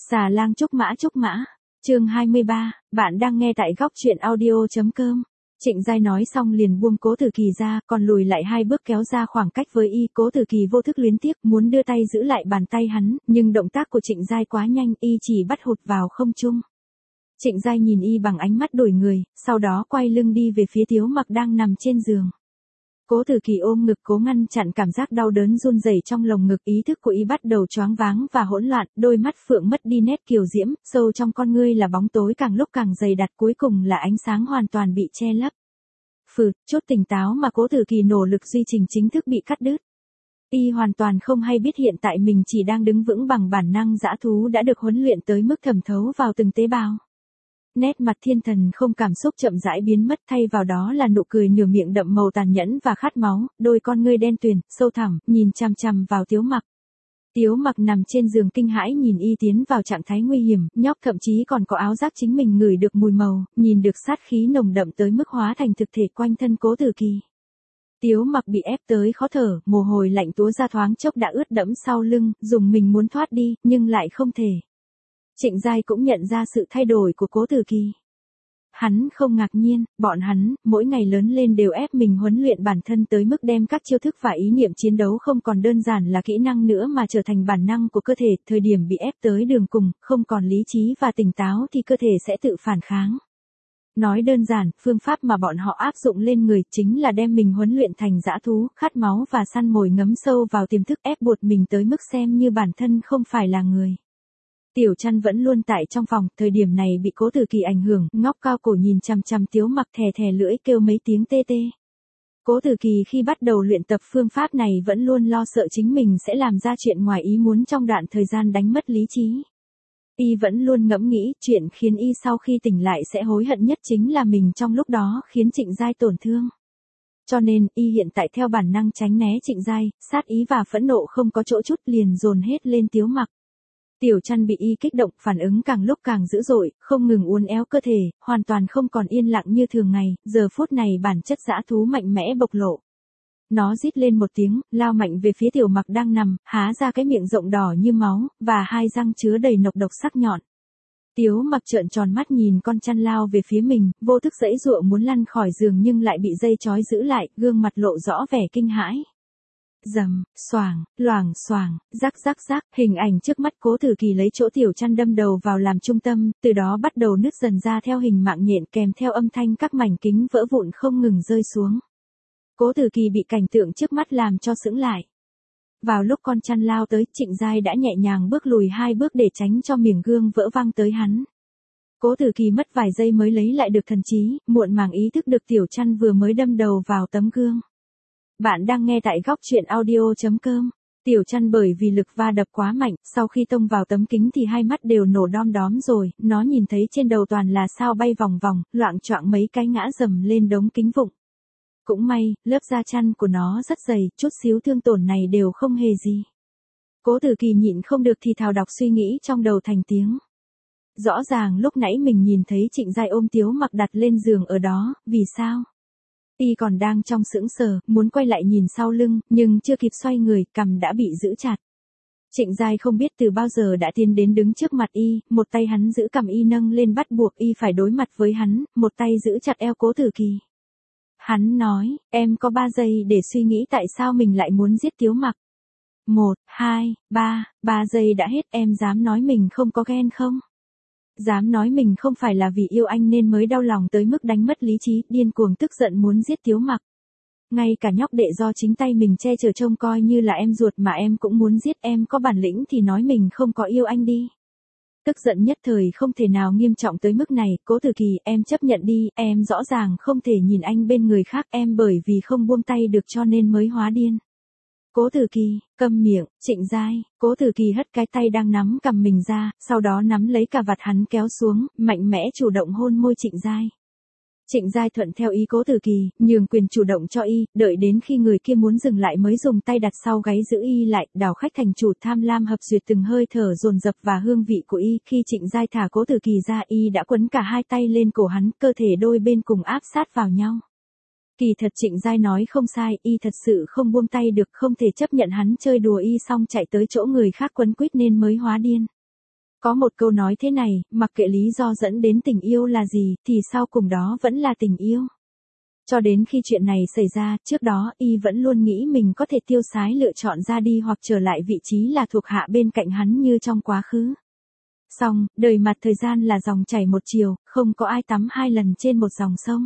Xà lang trúc mã. Chương 23, bạn đang nghe tại góc truyện audio.com. Trịnh Giai nói xong liền buông Cố Tử Kỳ ra, còn lùi lại 2 bước kéo ra khoảng cách với y. Cố Tử Kỳ vô thức luyến tiếc muốn đưa tay giữ lại bàn tay hắn, nhưng động tác của Trịnh Giai quá nhanh, y chỉ bắt hụt vào không trung. Trịnh Giai nhìn y bằng ánh mắt đổi người, sau đó quay lưng đi về phía Tiếu Mặc đang nằm trên giường. Cố Tử Kỳ ôm ngực cố ngăn chặn cảm giác đau đớn run rẩy trong lồng ngực, ý thức của y bắt đầu choáng váng và hỗn loạn, đôi mắt phượng mất đi nét kiều diễm, sâu trong con ngươi là bóng tối càng lúc càng dày đặc, cuối cùng là ánh sáng hoàn toàn bị che lấp. Chốt tỉnh táo mà Cố Tử Kỳ nỗ lực duy trì chính thức bị cắt đứt. Y hoàn toàn không hay biết hiện tại mình chỉ đang đứng vững bằng bản năng dã thú đã được huấn luyện tới mức thẩm thấu vào từng tế bào. Nét mặt thiên thần không cảm xúc chậm rãi biến mất, thay vào đó là nụ cười nửa miệng đậm màu tàn nhẫn và khát máu, đôi con ngươi đen tuyền, sâu thẳm, nhìn chằm chằm vào Tiếu Mặc. Tiếu Mặc nằm trên giường kinh hãi nhìn y tiến vào trạng thái nguy hiểm, nhóc thậm chí còn có áo giáp chính mình ngửi được mùi màu, nhìn được sát khí nồng đậm tới mức hóa thành thực thể quanh thân Cố Tử Kỳ. Tiếu Mặc bị ép tới khó thở, mồ hôi lạnh túa ra thoáng chốc đã ướt đẫm sau lưng, dùng mình muốn thoát đi, nhưng lại không thể. Trịnh Giai cũng nhận ra sự thay đổi của Cố Tử Kỳ. Hắn không ngạc nhiên, bọn hắn, mỗi ngày lớn lên đều ép mình huấn luyện bản thân tới mức đem các chiêu thức và ý niệm chiến đấu không còn đơn giản là kỹ năng nữa mà trở thành bản năng của cơ thể, thời điểm bị ép tới đường cùng, không còn lý trí và tỉnh táo thì cơ thể sẽ tự phản kháng. Nói đơn giản, phương pháp mà bọn họ áp dụng lên người chính là đem mình huấn luyện thành dã thú, khát máu và săn mồi, ngấm sâu vào tiềm thức, ép buộc mình tới mức xem như bản thân không phải là người. Tiểu Trăn vẫn luôn tại trong phòng, thời điểm này bị Cố Tử Kỳ ảnh hưởng, ngóc cao cổ nhìn chằm chằm Tiếu Mặc, thè thè lưỡi kêu mấy tiếng tê tê. Cố Tử Kỳ khi bắt đầu luyện tập phương pháp này vẫn luôn lo sợ chính mình sẽ làm ra chuyện ngoài ý muốn trong đoạn thời gian đánh mất lý trí. Y vẫn luôn ngẫm nghĩ, chuyện khiến y sau khi tỉnh lại sẽ hối hận nhất chính là mình trong lúc đó khiến Trịnh Giai tổn thương. Cho nên, y hiện tại theo bản năng tránh né Trịnh Giai, sát ý và phẫn nộ không có chỗ chút liền dồn hết lên Tiếu Mặc. Tiểu Trăn bị y kích động, phản ứng càng lúc càng dữ dội, không ngừng uốn éo cơ thể, hoàn toàn không còn yên lặng như thường ngày, giờ phút này bản chất dã thú mạnh mẽ bộc lộ. Nó rít lên một tiếng, lao mạnh về phía Tiểu Mặc đang nằm, há ra cái miệng rộng đỏ như máu, và 2 răng chứa đầy nọc độc sắc nhọn. Tiếu Mặc trợn tròn mắt nhìn con chăn lao về phía mình, vô thức giãy giụa muốn lăn khỏi giường nhưng lại bị dây trói giữ lại, gương mặt lộ rõ vẻ kinh hãi. Rầm, xoàng, loảng xoàng, rắc rắc rắc, hình ảnh trước mắt Cố Tử Kỳ lấy chỗ Tiểu Trăn đâm đầu vào làm trung tâm, từ đó bắt đầu nứt dần ra theo hình mạng nhện, kèm theo âm thanh các mảnh kính vỡ vụn không ngừng rơi xuống. Cố Tử Kỳ bị cảnh tượng trước mắt làm cho sững lại. Vào lúc con chăn lao tới, Trịnh Giai đã nhẹ nhàng bước lùi 2 bước để tránh cho miệng gương vỡ văng tới hắn. Cố Tử Kỳ mất vài giây mới lấy lại được thần trí, muộn màng ý thức được Tiểu Trăn vừa mới đâm đầu vào tấm gương. Bạn đang nghe tại góc truyện audio.com. Tiểu Trăn bởi vì lực va đập quá mạnh, sau khi tông vào tấm kính thì 2 mắt đều nổ đom đóm rồi, nó nhìn thấy trên đầu toàn là sao bay vòng vòng, loạng choạng mấy cái ngã dầm lên đống kính vụng. Cũng may, lớp da chăn của nó rất dày, chút xíu thương tổn này đều không hề gì. Cố Tử Kỳ nhịn không được thì thào đọc suy nghĩ trong đầu thành tiếng. Rõ ràng lúc nãy mình nhìn thấy Trịnh Giai ôm Tiếu Mặc đặt lên giường ở đó, vì sao? Y còn đang trong sững sờ, muốn quay lại nhìn sau lưng, nhưng chưa kịp xoay người, cằm đã bị giữ chặt. Trịnh Giai không biết từ bao giờ đã tiến đến đứng trước mặt y, một tay hắn giữ cằm y nâng lên bắt buộc y phải đối mặt với hắn, một tay giữ chặt eo Cố Tử Kỳ. Hắn nói, em có 3 giây để suy nghĩ tại sao mình lại muốn giết Tiếu Mặc. 1, 2, 3 giây đã hết, em dám nói mình không có ghen không? Dám nói mình không phải là vì yêu anh nên mới đau lòng tới mức đánh mất lý trí, điên cuồng tức giận muốn giết Tiếu Mặc. Ngay cả nhóc đệ do chính tay mình che chở trông coi như là em ruột mà em cũng muốn giết, em có bản lĩnh thì nói mình không có yêu anh đi. Tức giận nhất thời không thể nào nghiêm trọng tới mức này, Cố Tử Kỳ, em chấp nhận đi, em rõ ràng không thể nhìn anh bên người khác, em bởi vì không buông tay được cho nên mới hóa điên. Cố Tử Kỳ, câm miệng, Trịnh Giai. Cố Tử Kỳ hất cái tay đang nắm cầm mình ra, sau đó nắm lấy cà vạt hắn kéo xuống, mạnh mẽ chủ động hôn môi Trịnh Giai. Trịnh Giai thuận theo ý Cố Tử Kỳ, nhường quyền chủ động cho y, đợi đến khi người kia muốn dừng lại mới dùng tay đặt sau gáy giữ y lại, đảo khách thành chủ, tham lam hợp duyệt từng hơi thở dồn dập và hương vị của y. Khi Trịnh Giai thả Cố Tử Kỳ ra, y đã quấn cả 2 tay lên cổ hắn, cơ thể đôi bên cùng áp sát vào nhau. Kỳ thật Trịnh Giai nói không sai, y thật sự không buông tay được, không thể chấp nhận hắn chơi đùa y xong chạy tới chỗ người khác quấn quýt nên mới hóa điên. Có một câu nói thế này, mặc kệ lý do dẫn đến tình yêu là gì, thì sau cùng đó vẫn là tình yêu. Cho đến khi chuyện này xảy ra, trước đó, y vẫn luôn nghĩ mình có thể tiêu sái lựa chọn ra đi hoặc trở lại vị trí là thuộc hạ bên cạnh hắn như trong quá khứ. Xong, đời mặt thời gian là dòng chảy một chiều, không có ai tắm hai lần trên một dòng sông.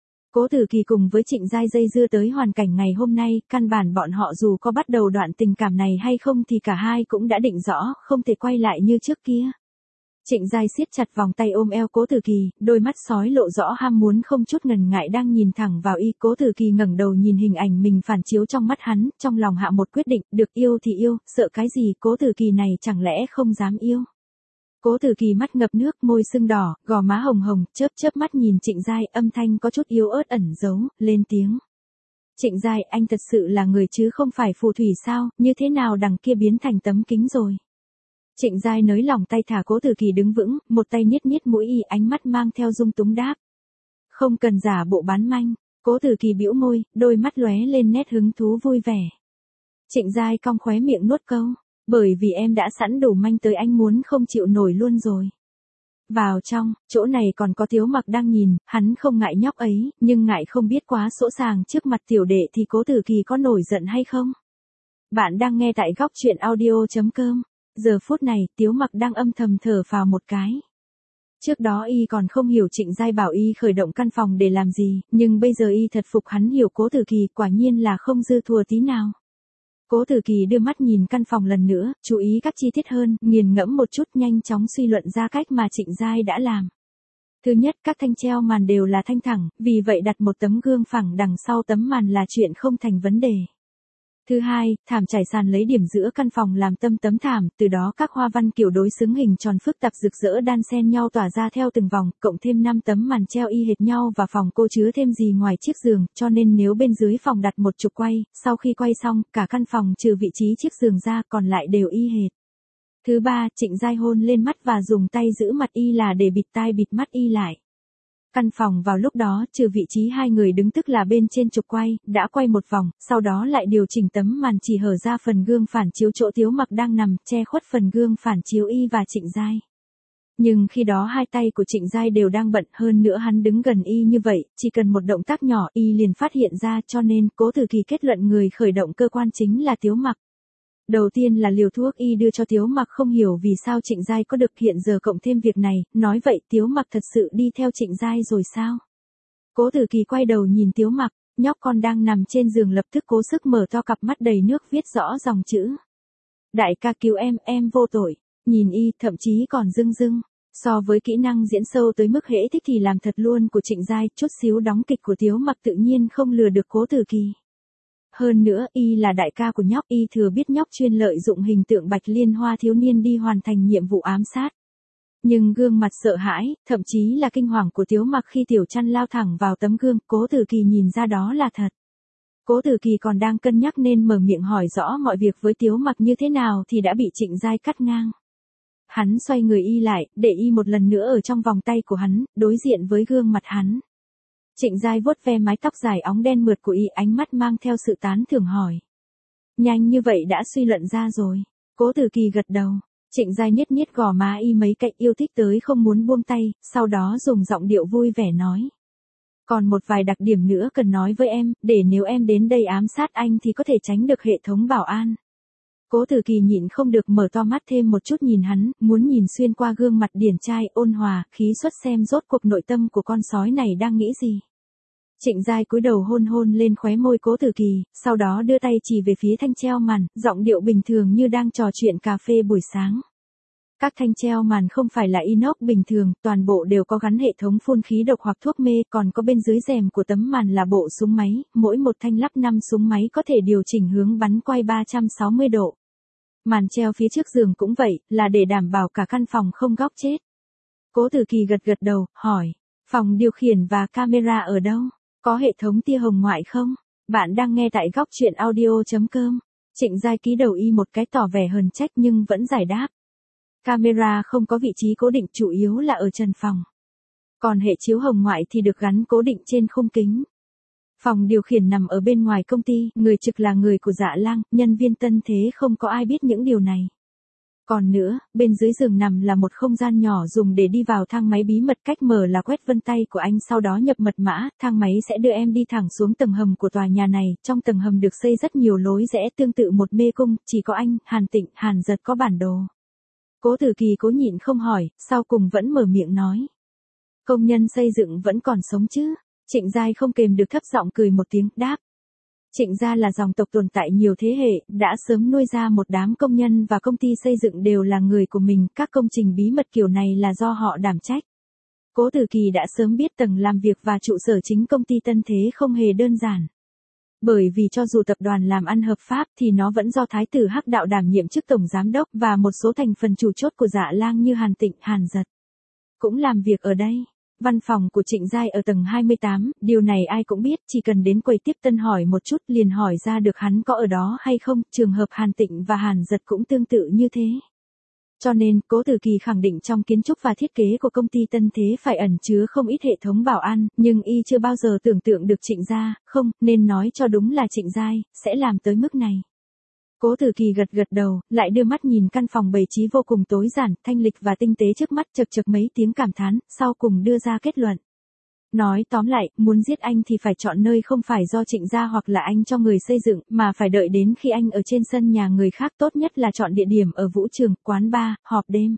Cố Tử Kỳ cùng với Trịnh Giai dây dưa tới hoàn cảnh ngày hôm nay, căn bản bọn họ dù có bắt đầu đoạn tình cảm này hay không thì cả hai cũng đã định rõ, không thể quay lại như trước kia. Trịnh Giai siết chặt vòng tay ôm eo Cố Tử Kỳ, đôi mắt sói lộ rõ ham muốn không chút ngần ngại đang nhìn thẳng vào y. Cố Tử Kỳ ngẩng đầu nhìn hình ảnh mình phản chiếu trong mắt hắn, trong lòng hạ một quyết định, được yêu thì yêu, sợ cái gì, Cố Tử Kỳ này chẳng lẽ không dám yêu. Cố Tử Kỳ mắt ngập nước, môi sưng đỏ, gò má hồng hồng, chớp chớp mắt nhìn Trịnh Giai, âm thanh có chút yếu ớt ẩn giấu, lên tiếng. Trịnh Giai, anh thật sự là người chứ không phải phù thủy sao, như thế nào đằng kia biến thành tấm kính rồi. Trịnh Giai nới lỏng tay thả Cố Tử Kỳ đứng vững, một tay niết niết mũi y, ánh mắt mang theo dung túng đáp. Không cần giả bộ bán manh. Cố Tử Kỳ bĩu môi, đôi mắt lóe lên nét hứng thú vui vẻ. Trịnh Giai cong khóe miệng nuốt câu. Bởi vì em đã sẵn đủ manh tới anh muốn không chịu nổi luôn rồi. Vào trong, chỗ này còn có Tiếu Mặc đang nhìn, hắn không ngại nhóc ấy, nhưng ngại không biết quá sỗ sàng trước mặt tiểu đệ thì Cố Tử Kỳ có nổi giận hay không. Bạn đang nghe tại góc truyện audio.com. Giờ phút này, Tiếu Mặc đang âm thầm thở phào một cái. Trước đó y còn không hiểu Trịnh Giai bảo y khởi động căn phòng để làm gì, nhưng bây giờ y thật phục hắn hiểu Cố Tử Kỳ, quả nhiên là không dư thua tí nào. Cố Tử Kỳ đưa mắt nhìn căn phòng lần nữa, chú ý các chi tiết hơn, nghiền ngẫm một chút, nhanh chóng suy luận ra cách mà Trịnh Giai đã làm. Thứ nhất, các thanh treo màn đều là thanh thẳng, vì vậy đặt một tấm gương phẳng đằng sau tấm màn là chuyện không thành vấn đề. Thứ hai, thảm trải sàn lấy điểm giữa căn phòng làm tâm tấm thảm, từ đó các hoa văn kiểu đối xứng hình tròn phức tạp rực rỡ đan xen nhau tỏa ra theo từng vòng, cộng thêm 5 tấm màn treo y hệt nhau và phòng cô chứa thêm gì ngoài chiếc giường, cho nên nếu bên dưới phòng đặt một trục quay, sau khi quay xong, cả căn phòng trừ vị trí chiếc giường ra còn lại đều y hệt. Thứ ba, Trịnh Giai hôn lên mắt và dùng tay giữ mặt y là để bịt tai bịt mắt y lại. Căn phòng vào lúc đó, trừ vị trí hai người đứng tức là bên trên trục quay, đã quay một vòng, sau đó lại điều chỉnh tấm màn chỉ hở ra phần gương phản chiếu chỗ Tiếu Mặc đang nằm, che khuất phần gương phản chiếu y và Trịnh Giai. Nhưng khi đó hai tay của Trịnh Giai đều đang bận, hơn nữa hắn đứng gần y như vậy, chỉ cần một động tác nhỏ y liền phát hiện ra, cho nên Cố Tử Kỳ kết luận người khởi động cơ quan chính là Tiếu Mặc. Đầu tiên là liều thuốc y đưa cho Tiếu Mặc, không hiểu vì sao Trịnh Giai có được, hiện giờ cộng thêm việc này, nói vậy Tiếu Mặc thật sự đi theo Trịnh Giai rồi sao? Cố Tử Kỳ quay đầu nhìn Tiếu Mặc, nhóc con đang nằm trên giường lập tức cố sức mở to cặp mắt đầy nước viết rõ dòng chữ. Đại ca cứu em vô tội. Nhìn y, thậm chí còn rưng rưng. So với kỹ năng diễn sâu tới mức hễ thích thì làm thật luôn của Trịnh Giai, chút xíu đóng kịch của Tiếu Mặc tự nhiên không lừa được Cố Tử Kỳ. Hơn nữa, y là đại ca của nhóc, y thừa biết nhóc chuyên lợi dụng hình tượng Bạch Liên Hoa thiếu niên đi hoàn thành nhiệm vụ ám sát. Nhưng gương mặt sợ hãi, thậm chí là kinh hoàng của Tiếu Mặc khi Tiểu Trăn lao thẳng vào tấm gương, Cố Tử Kỳ nhìn ra đó là thật. Cố Tử Kỳ còn đang cân nhắc nên mở miệng hỏi rõ mọi việc với Tiếu Mặc như thế nào thì đã bị Trịnh Giai cắt ngang. Hắn xoay người y lại, để y một lần nữa ở trong vòng tay của hắn, đối diện với gương mặt hắn. Trịnh Giai vuốt ve mái tóc dài óng đen mượt của y, ánh mắt mang theo sự tán thưởng hỏi. Nhanh như vậy đã suy luận ra rồi. Cố Tử Kỳ gật đầu. Trịnh Giai niết niết gò má y mấy cạnh, yêu thích tới không muốn buông tay, sau đó dùng giọng điệu vui vẻ nói. Còn một vài đặc điểm nữa cần nói với em, để nếu em đến đây ám sát anh thì có thể tránh được hệ thống bảo an. Cố Tử Kỳ nhịn không được mở to mắt thêm một chút nhìn hắn, muốn nhìn xuyên qua gương mặt điển trai, ôn hòa, khí xuất xem rốt cuộc nội tâm của con sói này đang nghĩ gì. Trịnh Giai cúi đầu hôn hôn lên khóe môi Cố Tử Kỳ, sau đó đưa tay chỉ về phía thanh treo màn, giọng điệu bình thường như đang trò chuyện cà phê buổi sáng. Các thanh treo màn không phải là inox bình thường, toàn bộ đều có gắn hệ thống phun khí độc hoặc thuốc mê, còn có bên dưới rèm của tấm màn là bộ súng máy, mỗi một thanh lắp 5 súng máy có thể điều chỉnh hướng bắn quay 360 độ. Màn treo phía trước giường cũng vậy, là để đảm bảo cả căn phòng không góc chết. Cố Tử Kỳ gật gật đầu, hỏi, phòng điều khiển và camera ở đâu? Có hệ thống tia hồng ngoại không? Bạn đang nghe tại góc truyện audio.com. Trịnh Giai ký đầu y một cái tỏ vẻ hờn trách nhưng vẫn giải đáp. Camera không có vị trí cố định, chủ yếu là ở trần phòng. Còn hệ chiếu hồng ngoại thì được gắn cố định trên khung kính. Phòng điều khiển nằm ở bên ngoài công ty, người trực là người của Dạ Lang, nhân viên tân thế không có ai biết những điều này. Còn nữa, bên dưới giường nằm là một không gian nhỏ dùng để đi vào thang máy bí mật, cách mở là quét vân tay của anh sau đó nhập mật mã, thang máy sẽ đưa em đi thẳng xuống tầng hầm của tòa nhà này, trong tầng hầm được xây rất nhiều lối rẽ tương tự một mê cung, chỉ có anh, Hàn Tịnh, Hàn Giật có bản đồ. Cố Tử Kỳ cố nhịn không hỏi, sau cùng vẫn mở miệng nói. Công nhân xây dựng vẫn còn sống chứ? Trịnh Giai không kềm được thấp giọng cười một tiếng, đáp. Trịnh gia là dòng tộc tồn tại nhiều thế hệ, đã sớm nuôi ra một đám công nhân và công ty xây dựng đều là người của mình, các công trình bí mật kiểu này là do họ đảm trách. Cố Tử Kỳ đã sớm biết tầng làm việc và trụ sở chính công ty Tân Thế không hề đơn giản. Bởi vì cho dù tập đoàn làm ăn hợp pháp thì nó vẫn do Thái tử Hắc Đạo đảm nhiệm chức tổng giám đốc và một số thành phần chủ chốt của Dạ Lang như Hàn Tịnh, Hàn Giật cũng làm việc ở đây. Văn phòng của Trịnh Giai ở tầng 28, điều này ai cũng biết, chỉ cần đến quầy tiếp tân hỏi một chút liền hỏi ra được hắn có ở đó hay không, trường hợp Hàn Tịnh và Hàn Giật cũng tương tự như thế. Cho nên, Cố Tử Kỳ khẳng định trong kiến trúc và thiết kế của công ty Tân Thế phải ẩn chứa không ít hệ thống bảo an, nhưng y chưa bao giờ tưởng tượng được Trịnh gia, không, nên nói cho đúng là Trịnh Giai, sẽ làm tới mức này. Cố Tử Kỳ gật gật đầu, lại đưa mắt nhìn căn phòng bày trí vô cùng tối giản, thanh lịch và tinh tế trước mắt, chật chật mấy tiếng cảm thán, sau cùng đưa ra kết luận. Nói tóm lại, muốn giết anh thì phải chọn nơi không phải do Trịnh gia hoặc là anh cho người xây dựng, mà phải đợi đến khi anh ở trên sân nhà người khác, tốt nhất là chọn địa điểm ở vũ trường, quán bar, họp đêm.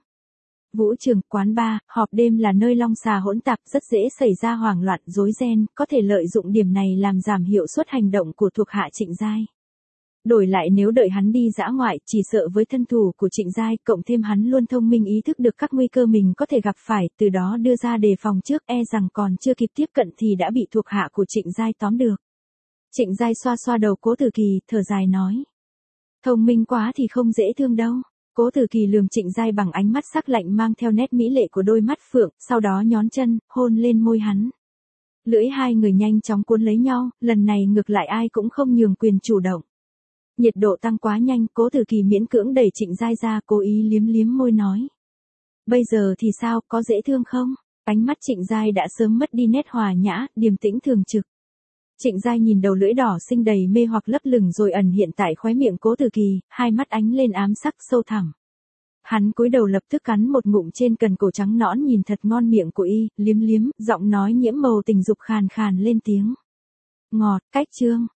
Vũ trường, quán bar, họp đêm là nơi long xà hỗn tạp, rất dễ xảy ra hoảng loạn, rối ren, có thể lợi dụng điểm này làm giảm hiệu suất hành động của thuộc hạ Trịnh Giai. Đổi lại nếu đợi hắn đi dã ngoại, chỉ sợ với thân thủ của Trịnh Giai, cộng thêm hắn luôn thông minh ý thức được các nguy cơ mình có thể gặp phải, từ đó đưa ra đề phòng trước, e rằng còn chưa kịp tiếp cận thì đã bị thuộc hạ của Trịnh Giai tóm được. Trịnh Giai xoa xoa đầu Cố Tử Kỳ, thở dài nói. Thông minh quá thì không dễ thương đâu. Cố Tử Kỳ lườm Trịnh Giai bằng ánh mắt sắc lạnh mang theo nét mỹ lệ của đôi mắt phượng, sau đó nhón chân, hôn lên môi hắn. Lưỡi hai người nhanh chóng cuốn lấy nhau, lần này ngược lại ai cũng không nhường quyền chủ động. Nhiệt độ tăng quá nhanh, Cố Tử Kỳ miễn cưỡng đẩy Trịnh Giai ra, cố ý liếm liếm môi nói. Bây giờ thì sao, có dễ thương không? Ánh mắt Trịnh Giai đã sớm mất đi nét hòa nhã, điềm tĩnh thường trực. Trịnh Giai nhìn đầu lưỡi đỏ xinh đầy mê hoặc lấp lửng rồi ẩn hiện tại khóe miệng Cố Tử Kỳ, hai mắt ánh lên ám sắc sâu thẳm. Hắn cúi đầu lập tức cắn một ngụm trên cần cổ trắng nõn nhìn thật ngon miệng của y, liếm liếm, giọng nói nhiễm màu tình dục khàn khàn lên tiếng. Ngọt, cách chương.